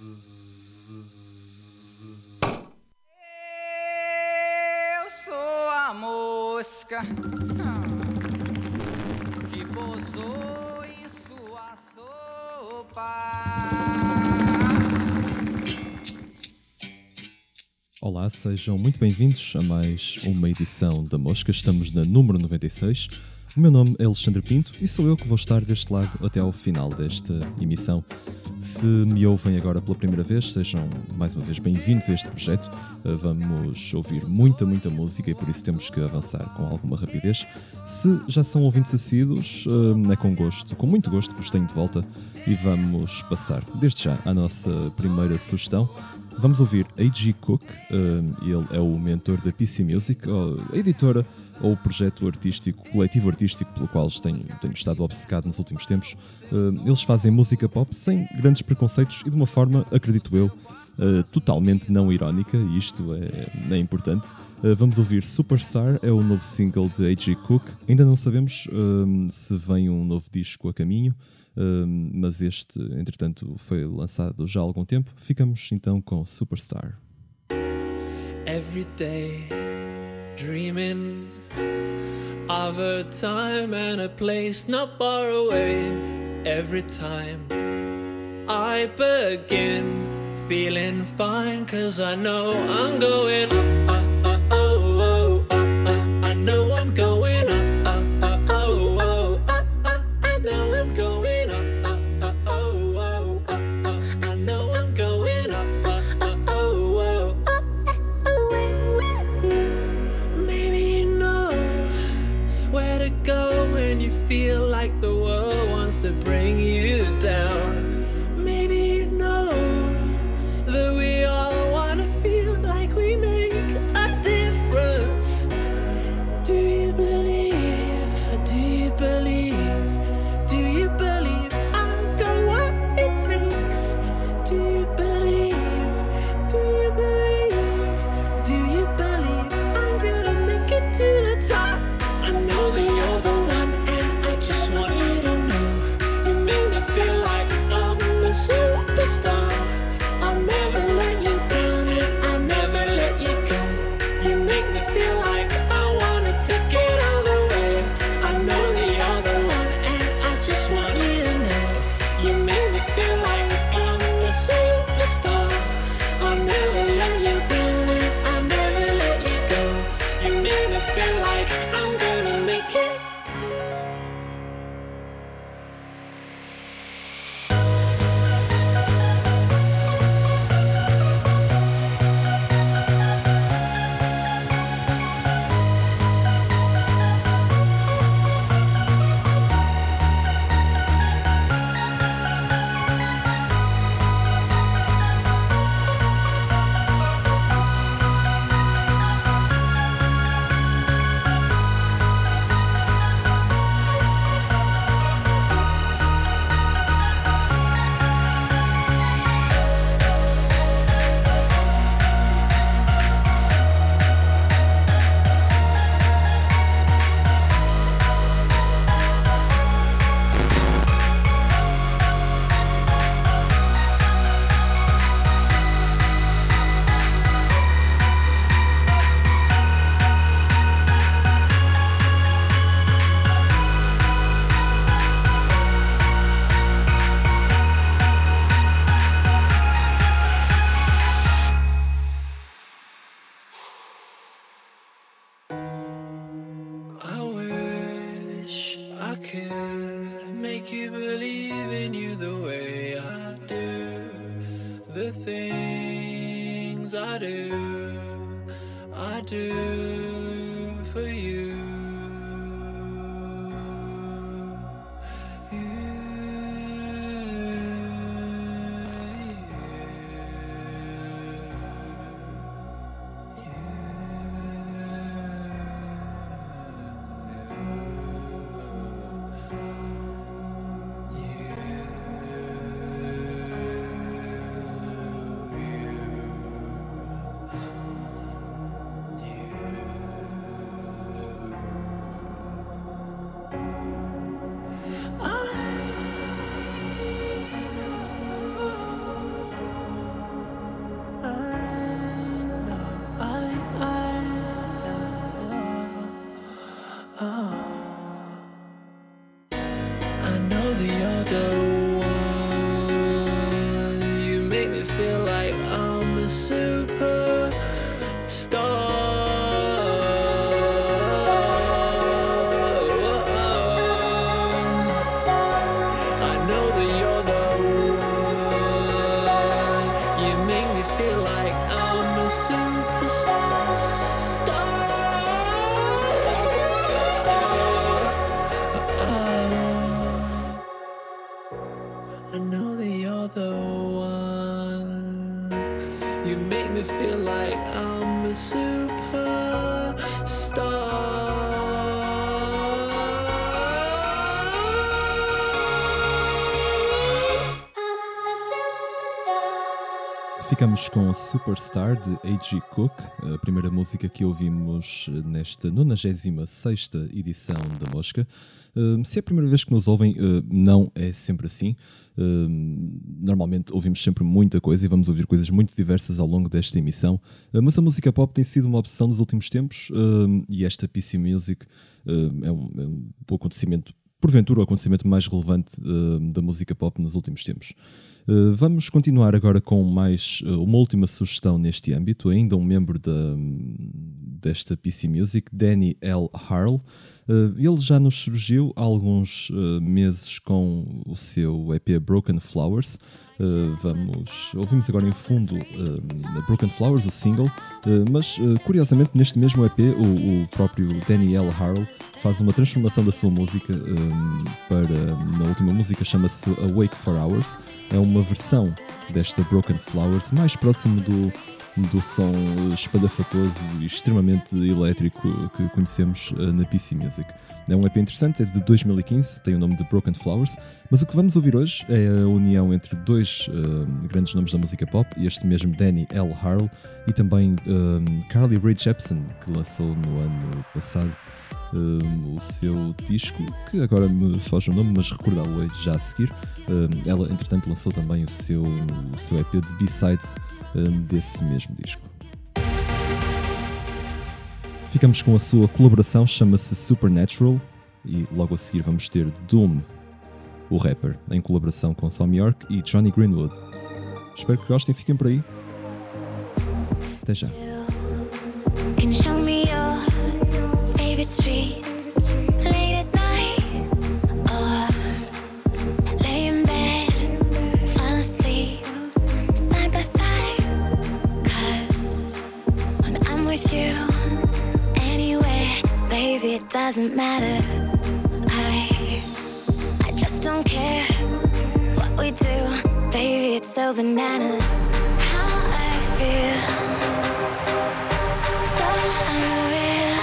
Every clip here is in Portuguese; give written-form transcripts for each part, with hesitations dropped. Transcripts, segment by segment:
Eu sou a mosca que pousou em sua sopa. Olá, sejam muito bem-vindos a mais uma edição da Mosca. Estamos na número 96. O meu nome é Alexandre Pinto e sou eu que vou estar deste lado até ao final desta emissão. Se me ouvem agora pela primeira vez, sejam mais uma vez bem-vindos a este projeto. Vamos ouvir muita música e por isso temos que avançar com alguma rapidez. Se já são ouvintes assíduos, é com muito gosto que vos tenho de volta e vamos passar desde já à nossa primeira sugestão. Vamos ouvir A.G. Cook, ele é o mentor da PC Music, a editora ou o projeto artístico, coletivo artístico pelo qual tenho estado obcecado nos últimos tempos. Eles fazem música pop sem grandes preconceitos e de uma forma, acredito eu, totalmente não irónica, e isto é importante. Vamos ouvir Superstar, é o novo single de A.G. Cook. Ainda não sabemos se vem um novo disco a caminho, mas este, entretanto, foi lançado já há algum tempo. Ficamos então com Superstar. Every day dreaming of a time and a place not far away. Every time I begin feeling fine, 'cause I know I'm going up, I know I'm going up, I know I'm going up, I know I'm going up, maybe you know where to go when you feel like the world wants to bring you down. Maybe you know that we all want to feel like we make a difference. Do you believe? Do you believe? Do you believe I've got what it takes? Do you believe? Do you believe? Do you believe I'm gonna make it to the top? I know that you're the one and I just want you to know. You make me feel like I'm a superstar. I'll never let you down and I'll never let you go. You make me feel like I wanna take it all the way. I know that you're the one and I just want you to know. You make me feel like I'm a superstar. I'll never let you down and I'll never let you go. You make me feel like I'm gonna make it. I wish I could make you believe in you the way I do. The things I do for you. You make me feel like I'm a Ficamos com Superstar de A.G. Cook, a primeira música que ouvimos nesta 96ª edição da Mosca. Se é a primeira vez que nos ouvem, não é sempre assim. Normalmente ouvimos sempre muita coisa e vamos ouvir coisas muito diversas ao longo desta emissão, mas a música pop tem sido uma opção nos últimos tempos, e esta PC Music é um acontecimento, porventura o acontecimento mais relevante da música pop nos últimos tempos. Vamos continuar agora com mais uma última sugestão neste âmbito, ainda um membro desta PC Music, Danny L. Harl. Ele já nos surgiu há alguns meses com o seu EP Broken Flowers. Ouvimos agora em fundo Broken Flowers, o single, mas curiosamente neste mesmo EP o próprio Danny L. Harl faz uma transformação da sua música na última música, chama-se Awake for Hours. É uma versão desta Broken Flowers mais próximo do som espalhafatoso e extremamente elétrico que conhecemos na PC Music. É um EP interessante, é de 2015, tem o nome de Broken Flowers, mas o que vamos ouvir hoje é a união entre dois grandes nomes da música pop, este mesmo Danny L. Harl e também Carly Rae Jepsen, que lançou no ano passado o seu disco, que agora me foge o nome, mas recordá-lo já a seguir. Ela, entretanto, lançou também o seu EP de B-Sides desse mesmo disco. Ficamos com a sua colaboração, chama-se Supernatural, e logo a seguir vamos ter Doom, o rapper, em colaboração com Thom Yorke e Johnny Greenwood. Espero que gostem, fiquem por aí. Até já. Can you show me your favorite streets late at night, or lay in bed, fall asleep side by side? 'Cause when I'm with you, anywhere, baby, it doesn't matter. I just don't care what we do, baby, it's so bananas. How I feel, so unreal.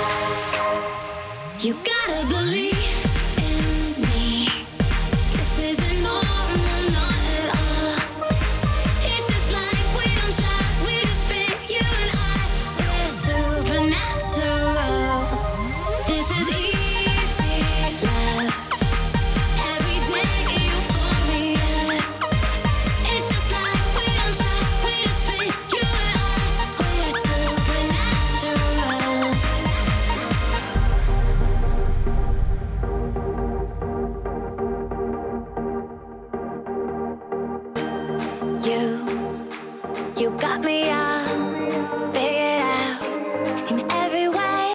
You gotta believe in me. This isn't normal, not at all. It's just like we don't try, we just fit, you and we're supernatural. This is easy love. Every day euphoria. It's just like we don't try, we just fit, you and we're supernatural. You got me all figured out in every way.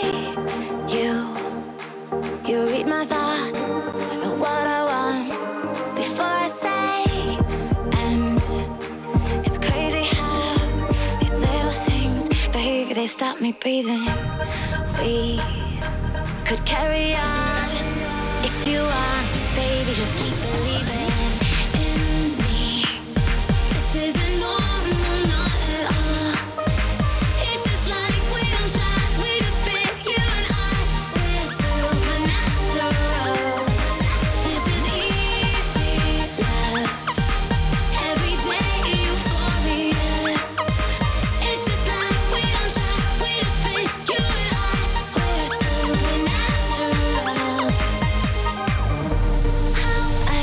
You read my thoughts, know what I want before I say. And it's crazy how these little things, baby, they stop me breathing. We could carry on if you want, baby, just keep believing in me. This isn't normal, not at all. It's just like we don't try, we just fit, you and we're supernatural. This is easy love. Every day euphoria. It's just like we don't try, we just fit, you and we're supernatural. How I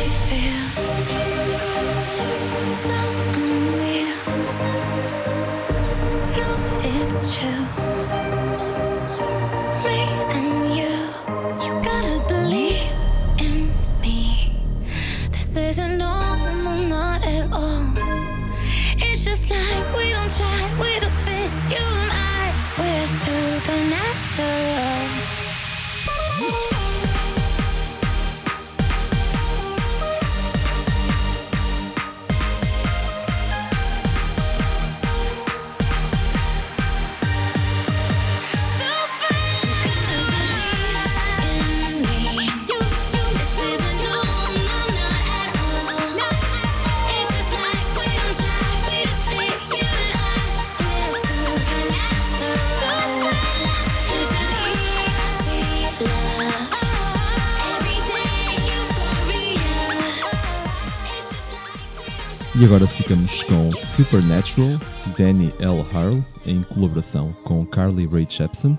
E agora ficamos com Supernatural, Danny L. Harle, em colaboração com Carly Rae Jepsen,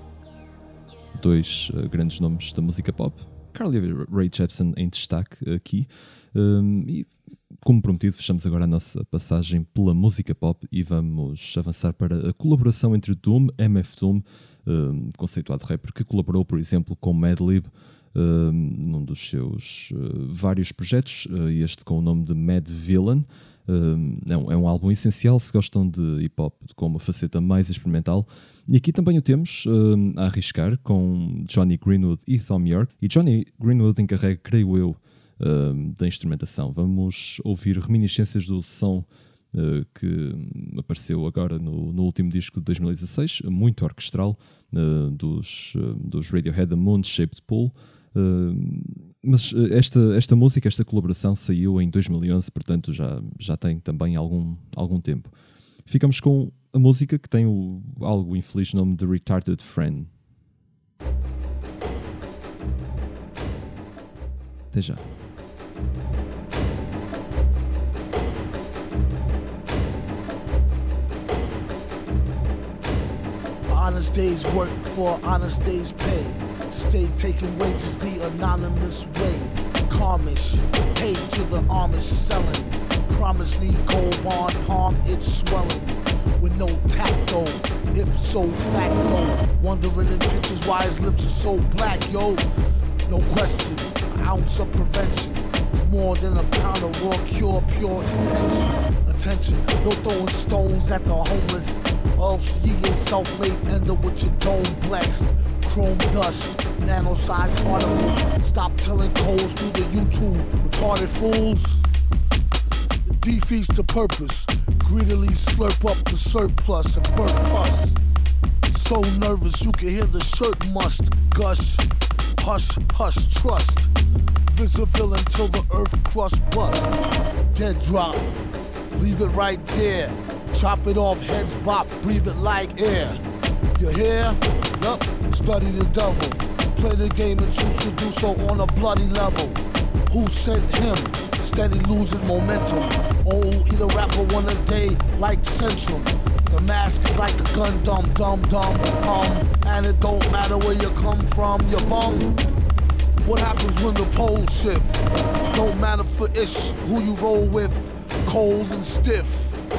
dois grandes nomes da música pop. Carly Rae Jepsen em destaque aqui. E como prometido, fechamos agora a nossa passagem pela música pop e vamos avançar para a colaboração entre Doom, MF Doom, conceituado rapper, que colaborou, por exemplo, com Madlib, num dos seus vários projetos, este com o nome de Mad Villain. É um álbum essencial se gostam de hip-hop com uma faceta mais experimental. E aqui também o temos a arriscar com Johnny Greenwood e Thom Yorke. E Johnny Greenwood encarrega, creio eu, da instrumentação. Vamos ouvir reminiscências do som que apareceu agora no último disco de 2016, muito orquestral, dos Radiohead, The Moon Shaped Pool. Mas esta música, esta colaboração saiu em 2011, portanto já tem também algum tempo. Ficamos com a música que tem algo infeliz nome de Retarded Friend. Até já. Honest days work for honest days pay. Stay taking wages the anonymous way. Carmish, paid to the Amish selling. Promise need gold bond, palm it's swelling. With no tacto, ipso facto. Wondering in pictures why his lips are so black, yo. No question, an ounce of prevention is more than a pound of raw cure, pure intention. Attention, no throwing stones at the homeless. Else ye ain't self-made, end up with your dome blessed. Chrome dust, nano-sized particles. Stop telling codes through the YouTube, retarded fools. It defeats the purpose. Greedily slurp up the surplus and burp us. So nervous you can hear the shirt must gush. Hush, hush, trust. Visible until the earth crust bust. Dead drop, leave it right there. Chop it off, heads bop, breathe it like air. You hear? Yup, study the devil. Play the game and choose to do so on a bloody level. Who sent him? Steady losing momentum. Oh, eat a rapper one a day like Centrum. The mask is like a gun, dumb. And it don't matter where you come from, you bum. What happens when the poles shift? Don't matter for ish who you roll with. Cold and stiff.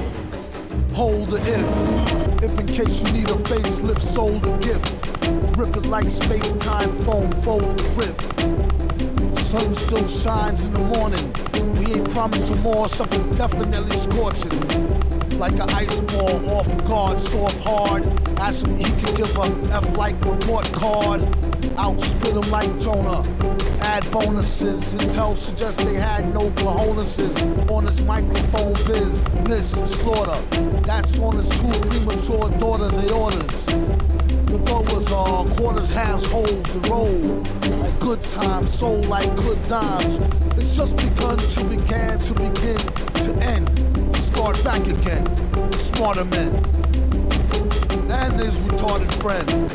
Hold the if in case you need a facelift, sold a gift. Rip it like space-time foam, fold the rift. The sun still shines in the morning. We ain't promised tomorrow, something's definitely scorching. Like an ice ball, off guard, soft hard. Ask him he can give a F-like report card. Outspit him like Jonah. Add bonuses. Intel suggests they had no cojoneses. On his microphone business slaughter. That's on his two premature daughters, they orders. The thought was quarters, halves, holes, and roll. Like good times, soul like good dimes. It's just begun to begin to end. To start back again. For smarter men. And his retarded friend.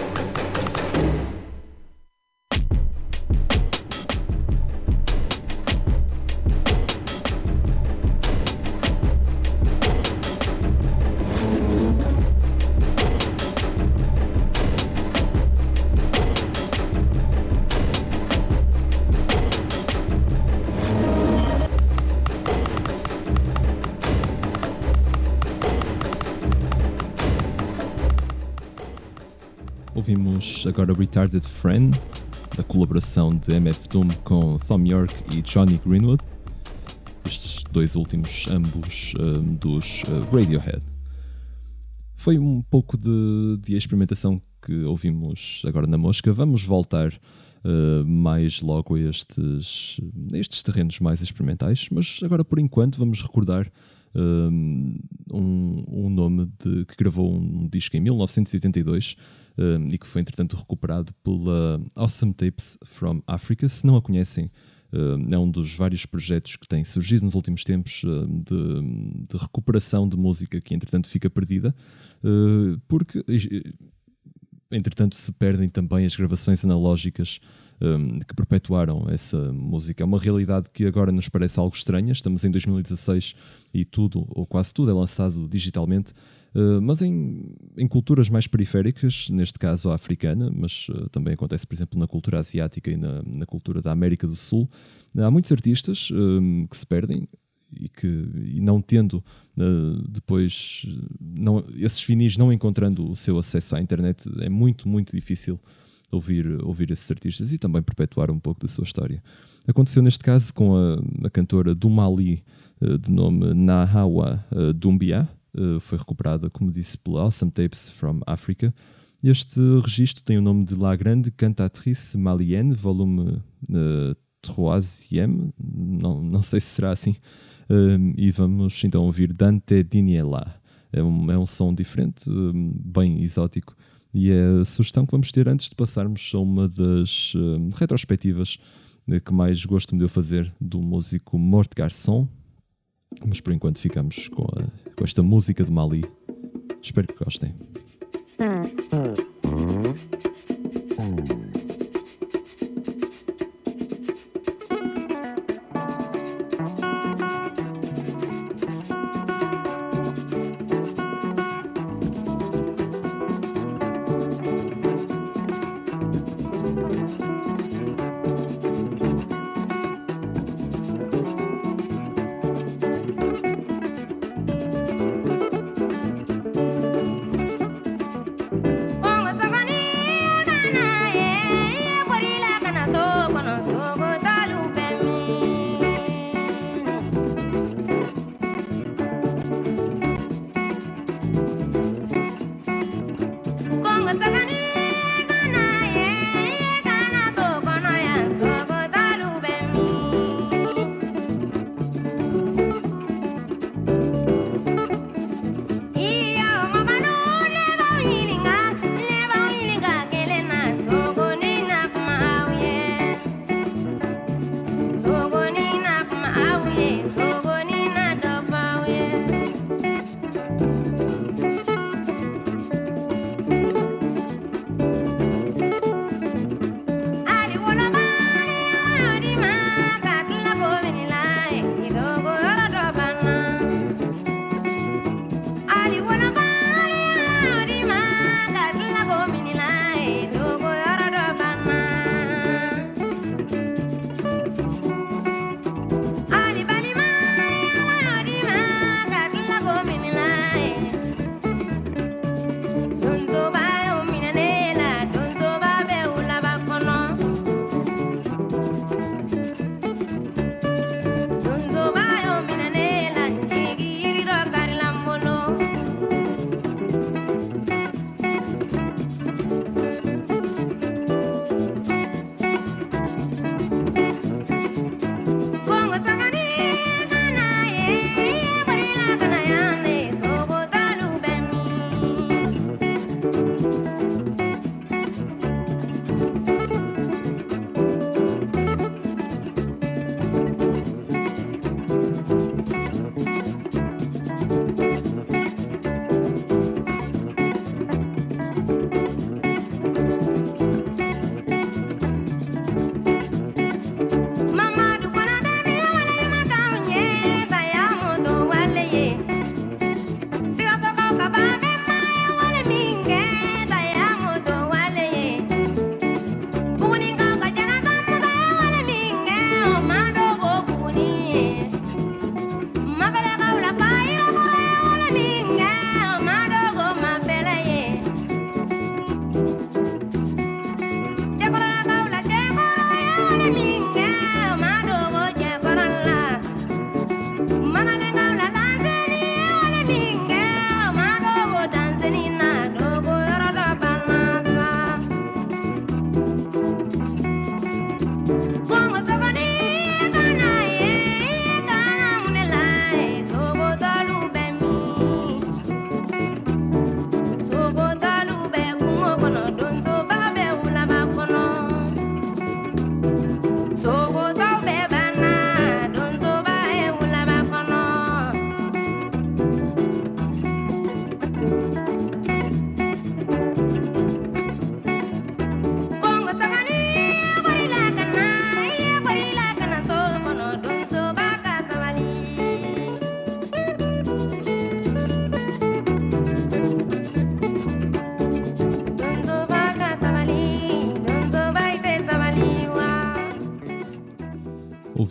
Ouvimos agora Retarded Friend, a colaboração de MF Doom com Thom Yorke e Johnny Greenwood, estes dois últimos ambos dos Radiohead. Foi um pouco de experimentação que ouvimos agora na Mosca. Vamos voltar mais logo a estes terrenos mais experimentais, mas agora por enquanto vamos recordar um nome que gravou um disco em 1982 e que foi entretanto recuperado pela Awesome Tapes from Africa. Se não a conhecem, é um dos vários projetos que têm surgido nos últimos tempos de recuperação de música que entretanto fica perdida, porque entretanto se perdem também as gravações analógicas que perpetuaram essa música. É uma realidade que agora nos parece algo estranha. Estamos em 2016 e tudo, ou quase tudo, é lançado digitalmente, mas em culturas mais periféricas, neste caso a africana, mas também acontece, por exemplo, na cultura asiática e na cultura da América do Sul. Há muitos artistas que se perdem e não tendo depois esses finis não encontrando o seu acesso à internet, é muito, muito difícil ouvir esses artistas e também perpetuar um pouco da sua história. Aconteceu neste caso com a cantora do Mali, de nome Nahawa Doumbia. Foi recuperada, como disse, pela Awesome Tapes from Africa. Este registro tem o nome de La Grande Cantatrice Malienne, volume 3e, não sei se será assim. E vamos então ouvir Dante Diniela. É um som diferente, bem exótico, e é a sugestão que vamos ter antes de passarmos a uma das retrospectivas que mais gosto me deu fazer do músico Mort Garçon. Mas por enquanto ficamos com esta música de Mali. Espero que gostem. On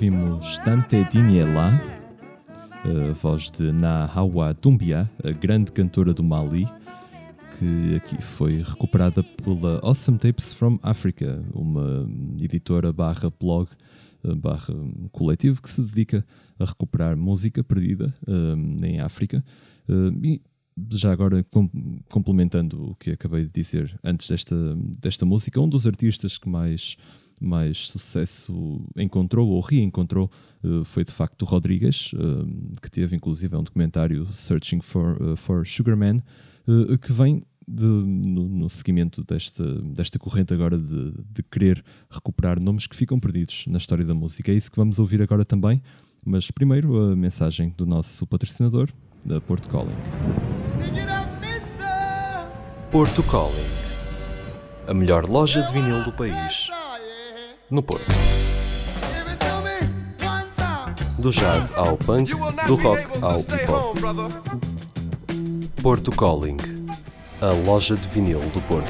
ouvimos Tante Diniela, a voz de Na Hawa Doumbia, a grande cantora do Mali, que aqui foi recuperada pela Awesome Tapes from Africa, uma editora barra blog, barra coletivo que se dedica a recuperar música perdida em África. E já agora, complementando o que acabei de dizer antes desta música, um dos artistas que mais sucesso encontrou ou reencontrou foi de facto o Rodrigues, que teve inclusive um documentário Searching for Sugar Man, que vem no seguimento desta corrente agora de querer recuperar nomes que ficam perdidos na história da música. É isso que vamos ouvir agora também, mas primeiro a mensagem do nosso patrocinador, da Porto Calling. Porto Calling, a melhor loja de vinil do país, no Porto. Do jazz ao punk, do rock ao hip-hop. Porto Calling, a loja de vinil do Porto.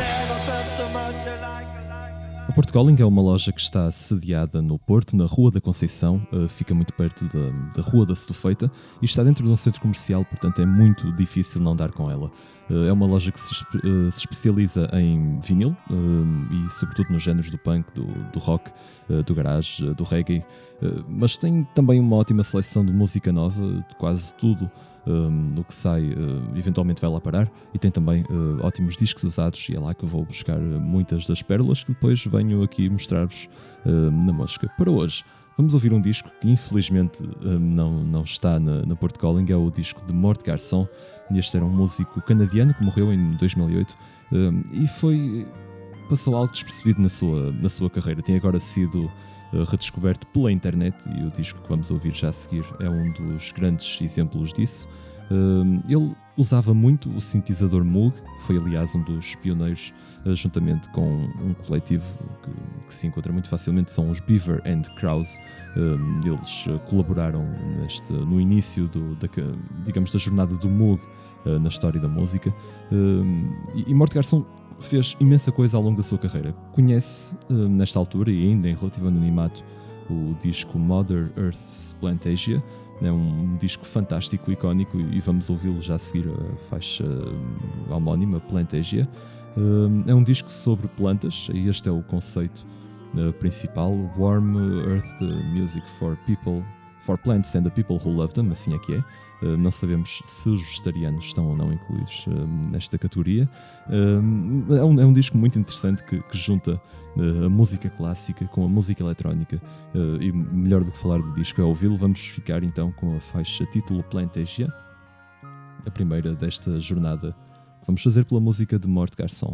A Porto Calling é uma loja que está sediada no Porto, na Rua da Conceição, fica muito perto da Rua da Setufeita e está dentro de um centro comercial, portanto é muito difícil não dar com ela. É uma loja que se especializa em vinil e sobretudo nos géneros do punk, do rock, do garage, do reggae, mas tem também uma ótima seleção de música nova, de quase tudo. No que sai eventualmente vai lá parar, e tem também ótimos discos usados, e é lá que eu vou buscar muitas das pérolas que depois venho aqui mostrar-vos na mosca. Para hoje vamos ouvir um disco que infelizmente não está na Porto Calling, é o disco de Mort Garçon. Este era um músico canadiano que morreu em 2008 e passou algo despercebido na sua carreira. Tem agora sido redescoberto pela internet, e o disco que vamos ouvir já a seguir é um dos grandes exemplos disso. Ele usava muito o sintetizador Moog, foi aliás um dos pioneiros, juntamente com um coletivo que se encontra muito facilmente, são os Beaver and Krause. Eles colaboraram no início da jornada do Moog na história da música, e Mort Garçon fez imensa coisa ao longo da sua carreira. Conhece, nesta altura e ainda em relativo anonimato, o disco Mother Earth's Plantasia. É um disco fantástico, icónico, e vamos ouvi-lo já a seguir, a faixa homónima, Plantasia. É um disco sobre plantas, e este é o conceito principal: Warm Earth Music for Plants and the People Who Love Them, assim é que é. Não sabemos se os vegetarianos estão ou não incluídos nesta categoria. É um disco muito interessante que junta a música clássica com a música eletrónica, e melhor do que falar do disco é ouvi-lo. Vamos ficar então com a faixa título Plantasia, a primeira desta jornada que vamos fazer pela música de Mort Garçon.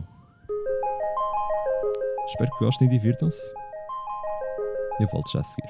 Espero que gostem e divirtam-se. Eu volto já a seguir.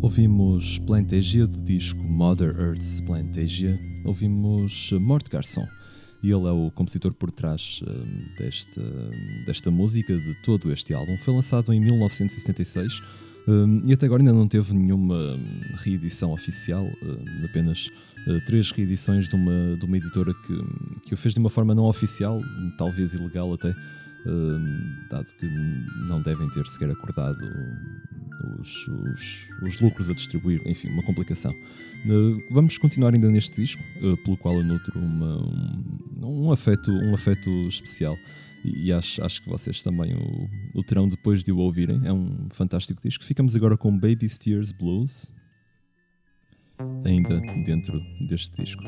Ouvimos Plantasia do disco Mother Earth's Plantasia. Ouvimos Mort Garçon. E ele é o compositor por trás desta música, de todo este álbum. Foi lançado em 1976 e até agora ainda não teve nenhuma reedição oficial, apenas 3 reedições de uma editora que o fez de uma forma não oficial, talvez ilegal até, dado que não devem ter sequer acordado os lucros a distribuir, enfim, uma complicação. Vamos continuar ainda neste disco, pelo qual eu nutro um afeto especial, e acho que vocês também o terão depois de o ouvirem. É um fantástico disco. Ficamos agora com Baby Steers Blues, ainda dentro deste disco.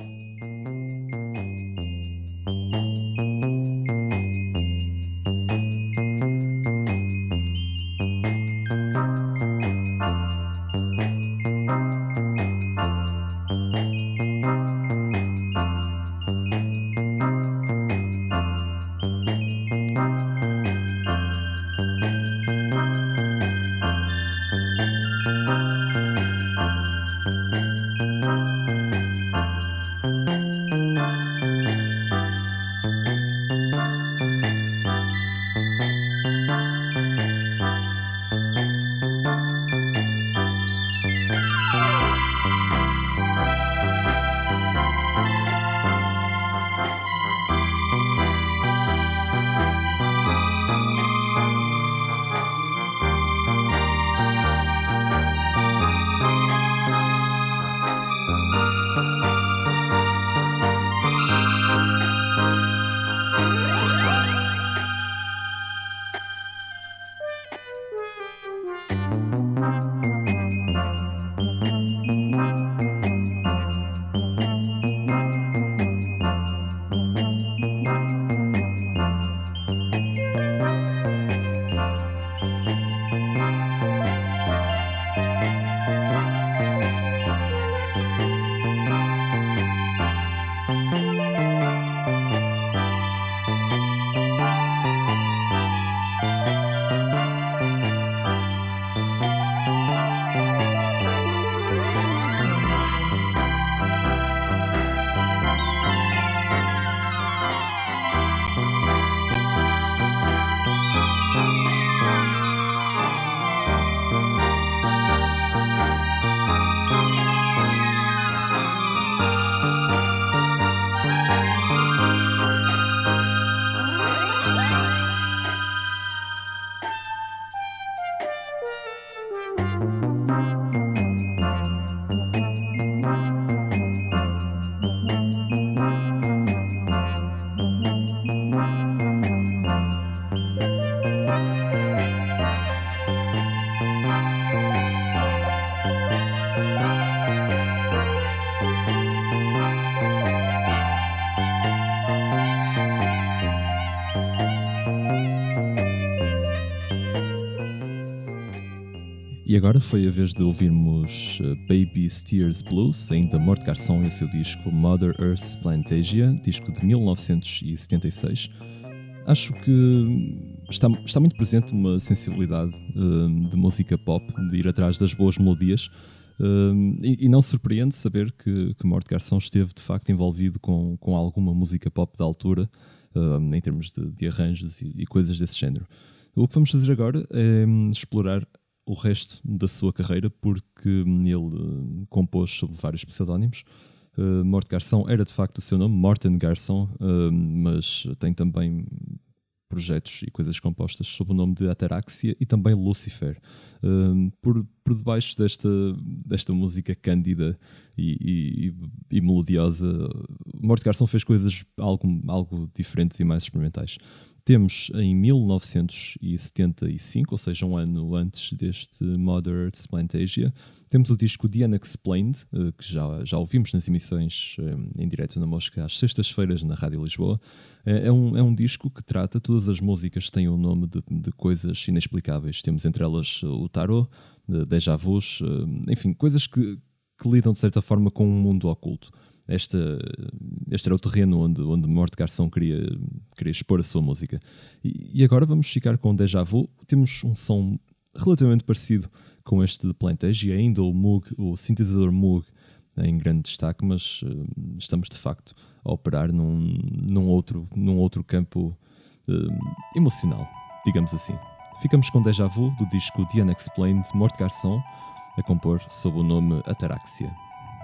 E agora foi a vez de ouvirmos Baby Steers Blues, ainda Mort Garçon e o seu disco Mother Earth's Plantasia, disco de 1976. Acho que está muito presente uma sensibilidade de música pop, de ir atrás das boas melodias, e não surpreende saber que Mort Garçon esteve de facto envolvido com alguma música pop da altura, em termos de arranjos e coisas desse género. O que vamos fazer agora é explorar o resto da sua carreira, porque ele compôs sob vários pseudónimos. Mort Garçon era de facto o seu nome, Morten Garçon, mas tem também projetos e coisas compostas sob o nome de Ataraxia e também Lucifer. Por debaixo desta música cândida e melodiosa, Mort Garçon fez coisas algo diferentes e mais experimentais. Temos em 1975, ou seja, um ano antes deste Mother Earth's Plantasia, temos o disco The Unexplained, que já ouvimos nas emissões em direto na Mosca às sextas-feiras na Rádio Lisboa. É um disco que trata todas as músicas que têm o nome de coisas inexplicáveis. Temos entre elas o tarot, déjà vus, enfim, coisas que lidam de certa forma com um mundo oculto. Este era o terreno onde Mort Garçon queria expor a sua música. E agora vamos ficar com Déjà Vu. Temos um som relativamente parecido com este de Plantage, e ainda o Moog, o sintetizador Moog, em grande destaque, mas estamos de facto a operar num outro campo emocional, digamos assim. Ficamos com Déjà Vu do disco The Unexplained, Mort Garçon, a compor sob o nome Ataraxia.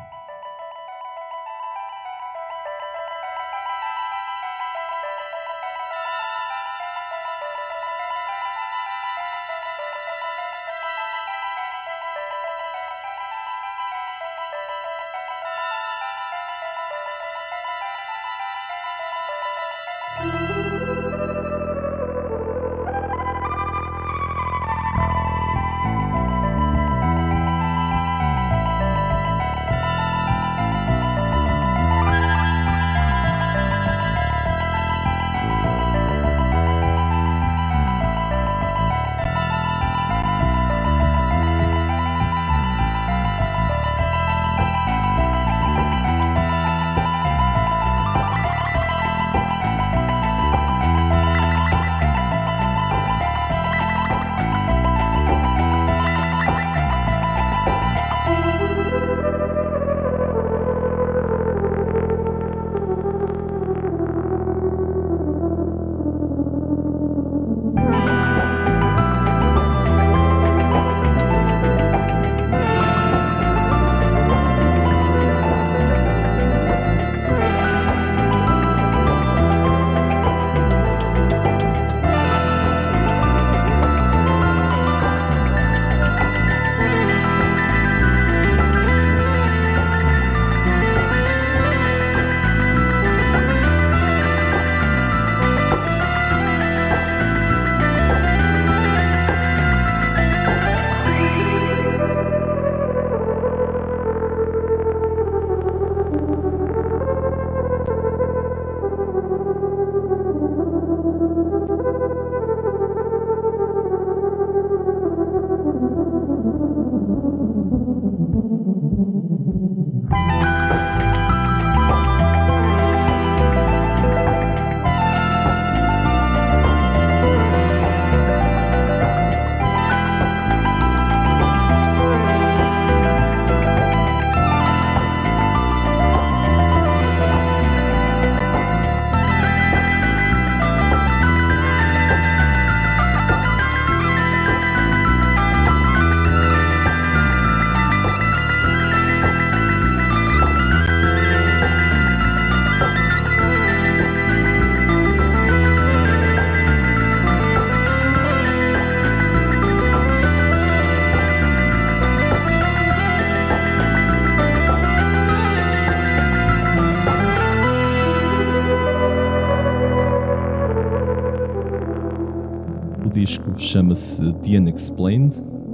O disco chama-se The Unexplained.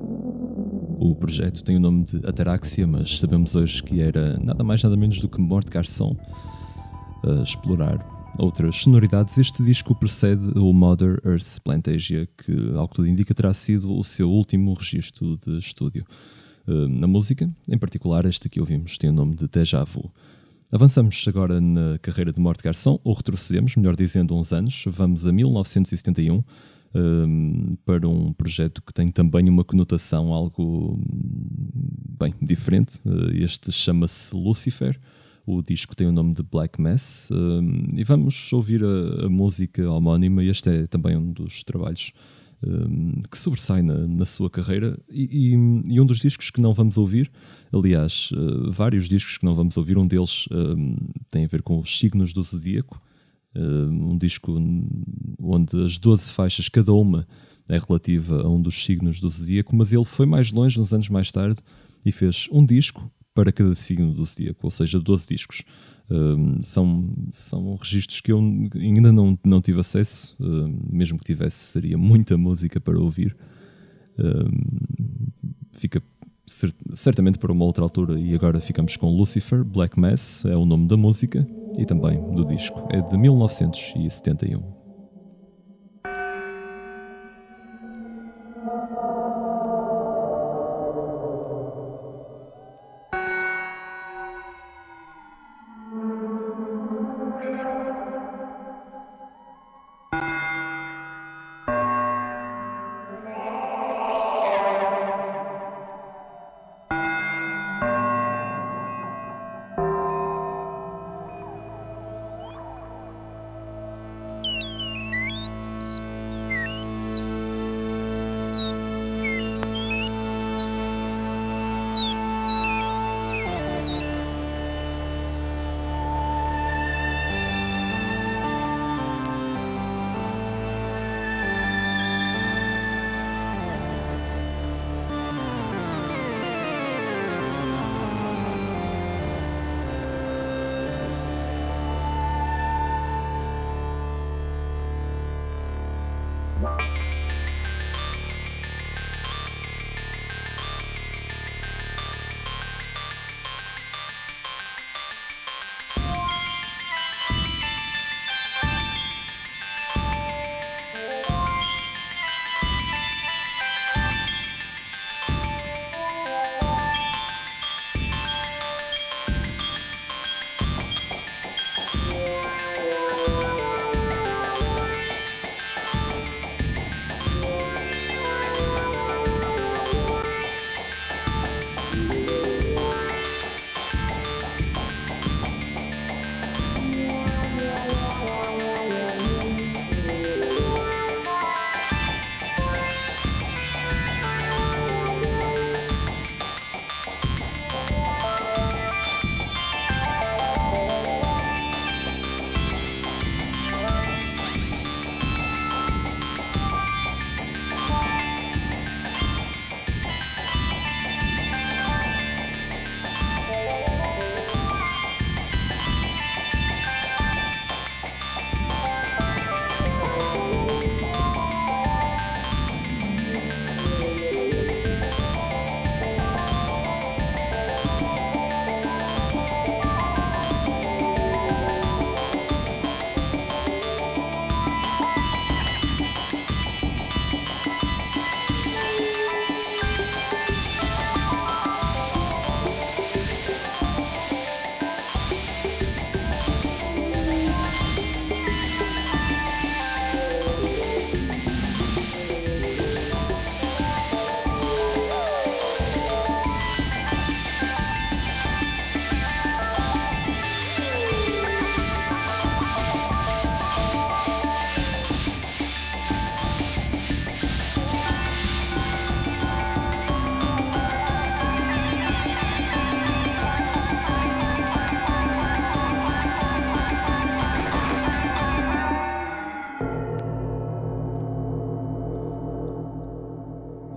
O projeto tem o nome de Ataraxia, mas sabemos hoje que era nada mais nada menos do que Mort Garçon a explorar outras sonoridades. Este disco precede o Mother Earth Plantasia, que, ao que tudo indica, terá sido o seu último registro de estúdio. Na música, em particular, esta que ouvimos tem o nome de Déjà Vu. Avançamos agora na carreira de Mort Garçon, ou retrocedemos, melhor dizendo, uns anos. Vamos a 1971, para um projeto que tem também uma conotação algo bem diferente. Este chama-se Lucifer. O disco tem o nome de Black Mass, e vamos ouvir a música homónima. Este é também um dos trabalhos que sobressai na sua carreira, e um dos discos que não vamos ouvir, aliás, vários discos que não vamos ouvir. Um deles tem a ver com os signos do zodíaco, um disco onde as 12 faixas, cada uma é relativa a um dos signos do zodíaco, mas ele foi mais longe uns anos mais tarde e fez um disco para cada signo do zodíaco, ou seja, 12 discos. São registros que eu ainda não tive acesso, mesmo que tivesse seria muita música para ouvir. Fica certamente para uma outra altura, e agora ficamos com Lucifer. Black Mass é o nome da música e também do disco. É de 1971.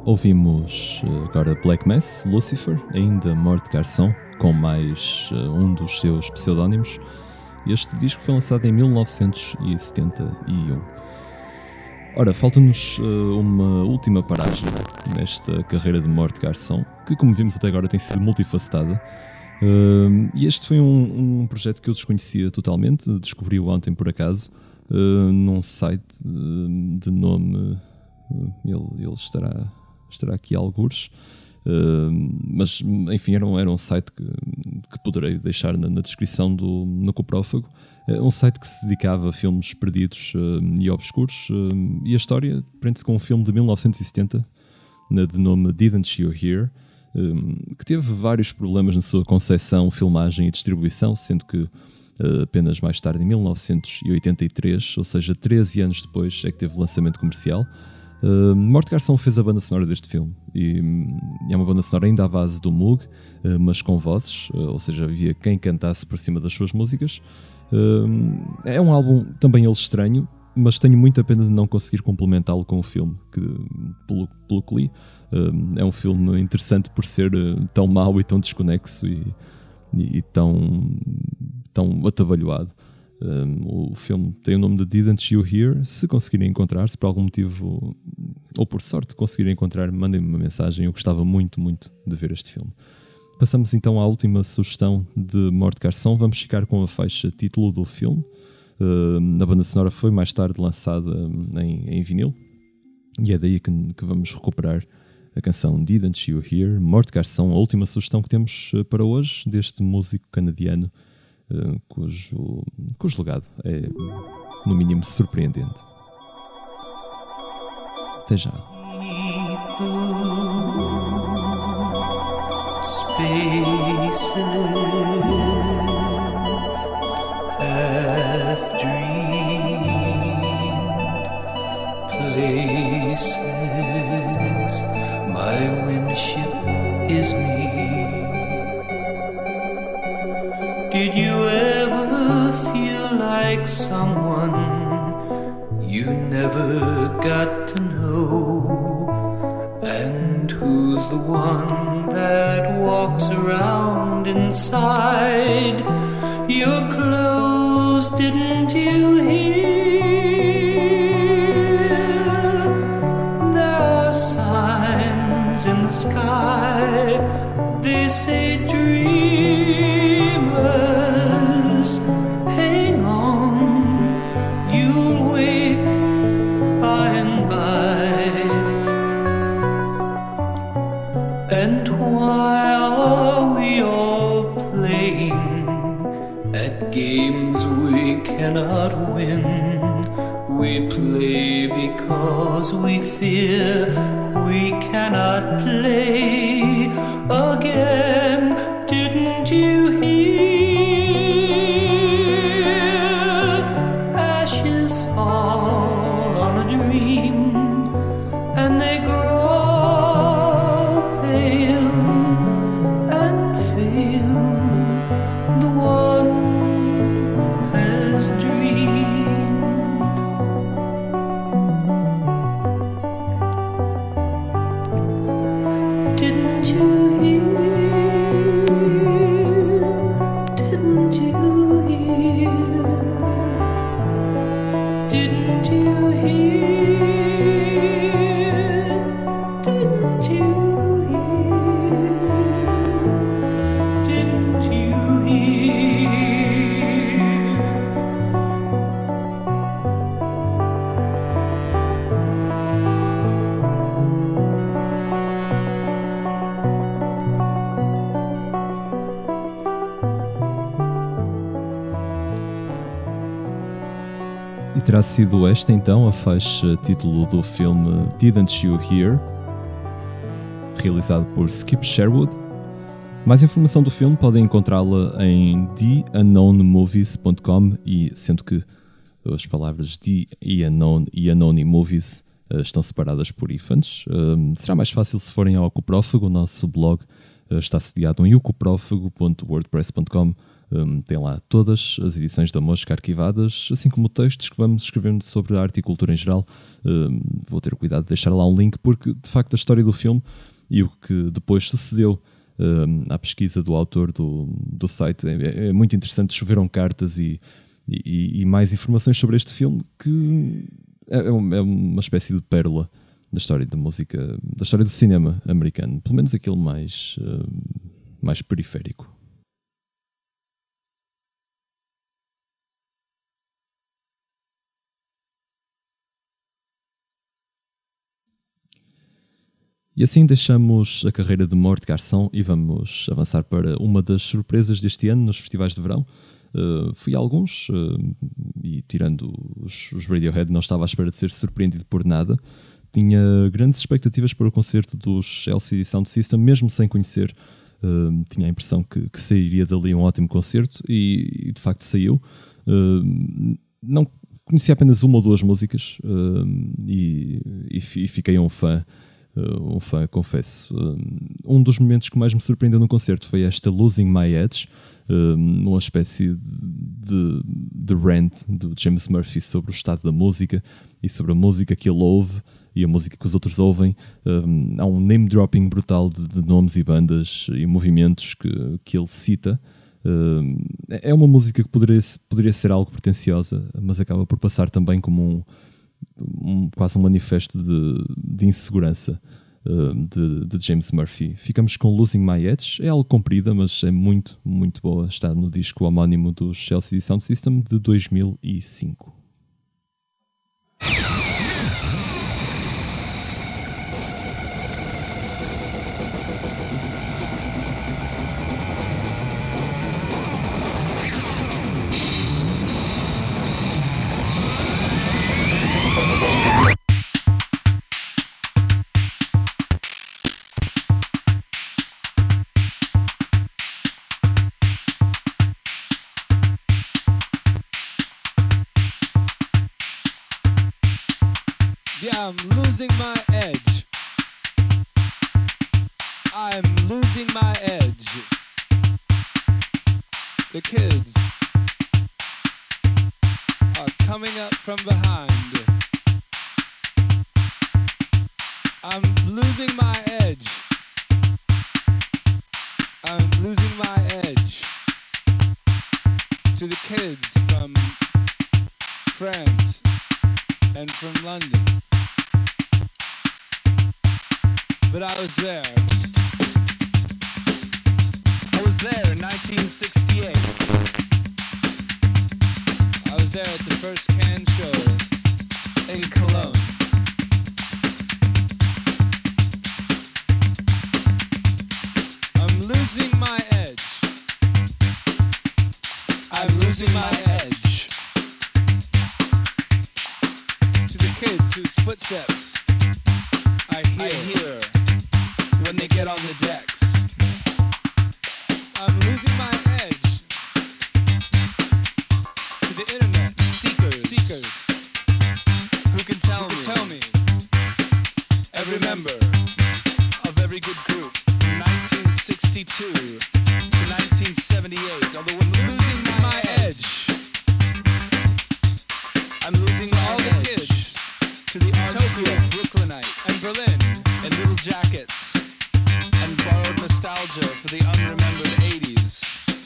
Ouvimos agora Black Mass, Lucifer, ainda Morte de Garçom, com mais um dos seus pseudónimos. Este disco foi lançado em 1971. Ora, falta-nos uma última paragem nesta carreira de Morte de Garçom, que, como vimos até agora, tem sido multifacetada. E este foi um projeto que eu desconhecia totalmente, descobri-o ontem por acaso, num site de nome... Ele estará aqui algures, mas enfim, era um site que poderei deixar na descrição no Coprófago. Um site que se dedicava a filmes perdidos e obscuros, e a história prende-se com um filme de 1970 de nome Didn't You Hear, que teve vários problemas na sua concepção, filmagem e distribuição, sendo que apenas mais tarde, em 1983, ou seja, 13 anos depois, é que teve lançamento comercial. Morte de Garçom fez a banda sonora deste filme e é uma banda sonora ainda à base do Moog, mas com vozes, ou seja, havia quem cantasse por cima das suas músicas. É um álbum também ele estranho, mas tenho muita pena de não conseguir complementá-lo com o filme, que pelo que li, é um filme interessante por ser tão mau e tão desconexo e tão atabalhoado. O filme tem o nome de Didn't You Hear. Se conseguirem encontrar, se por algum motivo ou por sorte conseguirem encontrar, mandem-me uma mensagem. Eu gostava muito, muito de ver este filme. Passamos então à última sugestão de Morte de Garçom. Vamos ficar com a faixa título do filme. A banda sonora foi mais tarde lançada em vinil, e é daí que vamos recuperar a canção Didn't You Hear, Morte de Garçom, a última sugestão que temos para hoje deste músico canadiano, cujo legado é, no mínimo, surpreendente. Até já. Spaces have dreamed, places, my windship is me. Did you ever feel like someone you never got to know, and who's the one that walks around inside your clothes? Didn't you hear? There are signs in the sky, they say dreamers, hang on, you'll wake by and by. And why are we all playing at games we cannot win? We play because we fear we cannot play again. Didn't you hear? Ashes fall on a dream and they grow pale and fail. The one has dreamed. Didn't you hear? Didn't you hear? Didn't you hear? Didn't you hear? Didn't you hear? E terá sido esta então a faixa título do filme Didn't You Hear, realizado por Skip Sherwood. Mais informação do filme podem encontrá-la em theunknownmovies.com, e sendo que as palavras The e Unknown e Unknown Movies estão separadas por hífens, será mais fácil se forem ao Coprófago. O nosso blog está sediado em ucoprófago.wordpress.com, Tem lá todas as edições da Mosca arquivadas, assim como textos que vamos escrevendo sobre arte e cultura em geral. Vou ter cuidado de deixar lá um link, porque de facto a história do filme e o que depois sucedeu à pesquisa do autor do site é muito interessante. Choveram cartas e mais informações sobre este filme, que é uma espécie de pérola da história da música, da história do cinema americano, pelo menos aquele mais periférico. E assim deixamos a carreira de Mort Garçon e vamos avançar para uma das surpresas deste ano nos festivais de verão. Fui a alguns e, tirando os Radiohead, não estava à espera de ser surpreendido por nada. Tinha grandes expectativas para o concerto dos LCD Sound System, mesmo sem conhecer. Tinha a impressão que sairia dali um ótimo concerto e de facto saiu. Não conhecia apenas uma ou duas músicas e fiquei um fã, confesso. Um dos momentos que mais me surpreendeu no concerto foi esta Losing My Edge, uma espécie de rant do James Murphy sobre o estado da música e sobre a música que ele ouve e a música que os outros ouvem. Há um name dropping brutal de nomes e bandas e movimentos que ele cita. É uma música que poderia ser algo pretenciosa, mas acaba por passar também como quase um manifesto de insegurança de James Murphy. Ficamos com Losing My Edge. É algo comprida, mas é muito, muito boa. Está no disco homónimo do LCD Sound System de 2005. I'm losing my edge. I'm losing my edge. The kids are coming up from behind. I'm losing my edge. I'm losing my edge to the kids from France and from London. But I was there. I was there in 1968. I was there at the first Cannes show in Cologne. I'm losing my edge. I'm losing my edge to the kids whose footsteps I hear when they get on the decks. I'm losing my edge to the internet seekers who can tell me every member of every good group from 1962 to 1978. Although I'm losing my edge, I'm losing all the kids to the Tokyo Brooklynites and Berlin and Little Jackets and borrowed nostalgia for the unremembered 80s.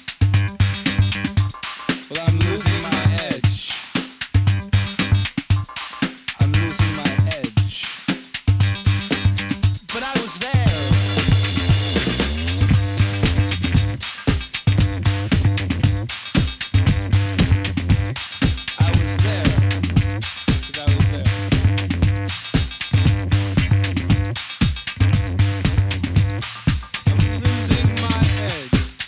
Well, I'm losing my edge. I'm losing my edge. But I was there. I was there. 'Cause I was there. I'm losing my edge.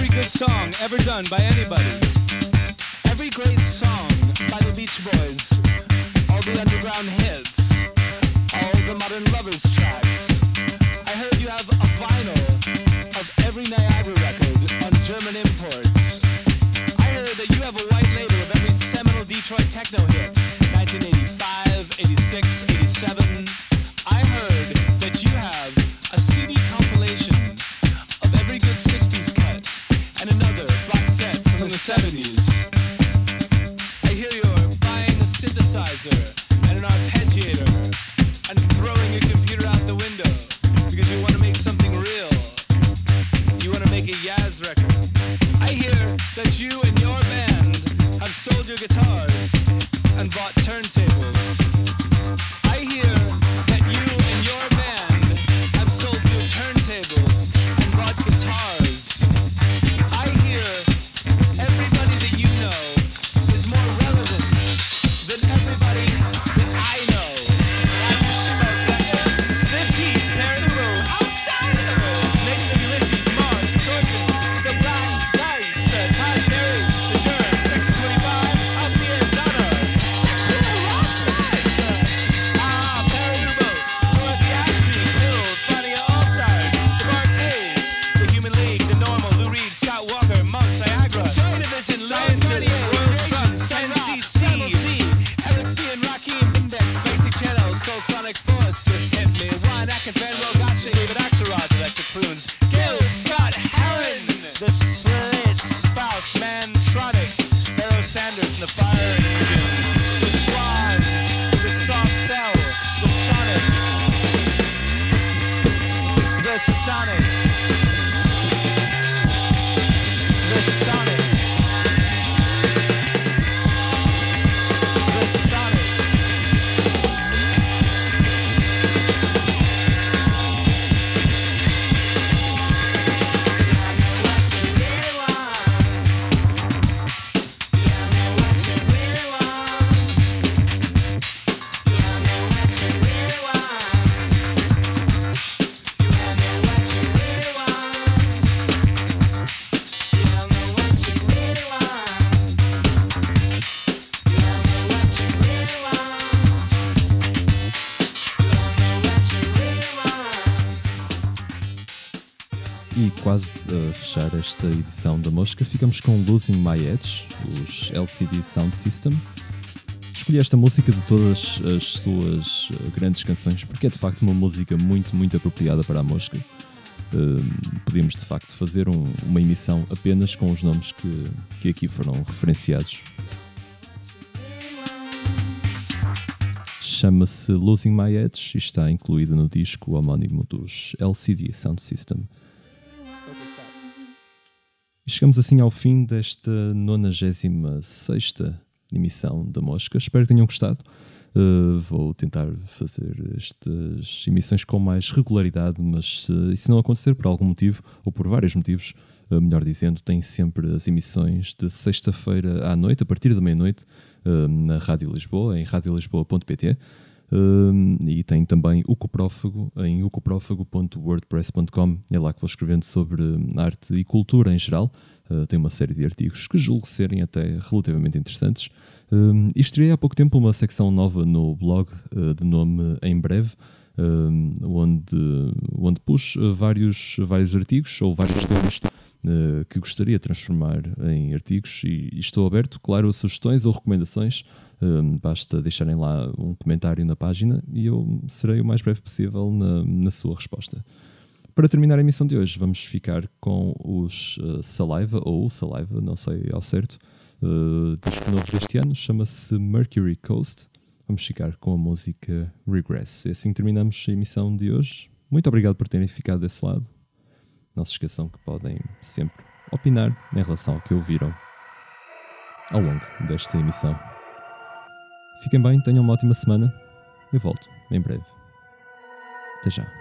every good song ever done by anybody, every great song by the Beach Boys, all the underground hits, all the modern lovers tracks. I heard you have a vinyl of every Niagara record on German imports. I heard that you have a white label of every seminal Detroit techno hit, 1985, 86, 87. I heard that you have a CD compilation of every good 60s cut and another box set from the 70s. I hear you're buying a synthesizer and an arpeggiator and throwing your computer out the window because you want to make something real. You want to make a Yaz record. I hear that you and your band have sold your guitars and bought turntables. I hear that you and your band have sold your turntables and bought guitars. I hear everybody that you know is more relevant than everybody that I know. This heat, Perry the Road, outside of the road, Nation of Ulysses, Mars, Georgia, the Black Dice, Todd Terry, the Turn, Section 25, up the Arizona, Section Rockside, Perry the Road, Dorothy Ashby, Bill, Fania All-Stars, the Barcades, the Human League, the Normal, Lou Reed, Scott Walker, Mount Niagara, Joy Division, Scientist, Royal Crunch, NCC, Eric B. and Rakim, Index, Basic Channel, Soul Sonic Force, Just Hit Me, Ryan Atkins, Van Rowe, Gotcha, David Axelrod, Electric Prunes, Gil, Scott, Heron, The Slits, Spout, Mantronics, Barrow Sanders, and the Fire Engines, The Swans, The Soft Cell, The Sonics, The Sonics, The Sonics, The Sonics. E quase a fechar esta edição da Mosca, ficamos com Losing My Edge, os LCD Sound System. Escolhi esta música de todas as suas grandes canções porque é de facto uma música muito, muito apropriada para a Mosca. Podíamos de facto fazer uma emissão apenas com os nomes que aqui foram referenciados. Chama-se Losing My Edge e está incluída no disco homónimo dos LCD Sound System. E chegamos assim ao fim desta 96ª emissão da Mosca. Espero que tenham gostado. Vou tentar fazer estas emissões com mais regularidade, mas se isso não acontecer por algum motivo, ou por vários motivos, melhor dizendo, tem sempre as emissões de sexta-feira à noite, a partir da meia-noite, na Rádio Lisboa, em radiolisboa.pt. E tem também o Coprófago em ucoprófago.wordpress.com. É lá que vou escrevendo sobre arte e cultura em geral. Tem uma série de artigos que julgo serem até relativamente interessantes. E estreiei há pouco tempo uma secção nova no blog de nome Em Breve, onde pus vários artigos ou vários temas que gostaria de transformar em artigos, e estou aberto, claro, a sugestões ou recomendações. Basta deixarem lá um comentário na página e eu serei o mais breve possível na sua resposta. Para terminar a emissão de hoje, vamos ficar com os Saliva, ou o Saliva, não sei ao certo, disco novo deste ano, chama-se Mercury Coast. Vamos ficar com a música Regress. E assim terminamos a emissão de hoje. Muito obrigado por terem ficado desse lado. Não se esqueçam que podem sempre opinar em relação ao que ouviram ao longo desta emissão. Fiquem bem, tenham uma ótima semana. Eu volto em breve. Até já.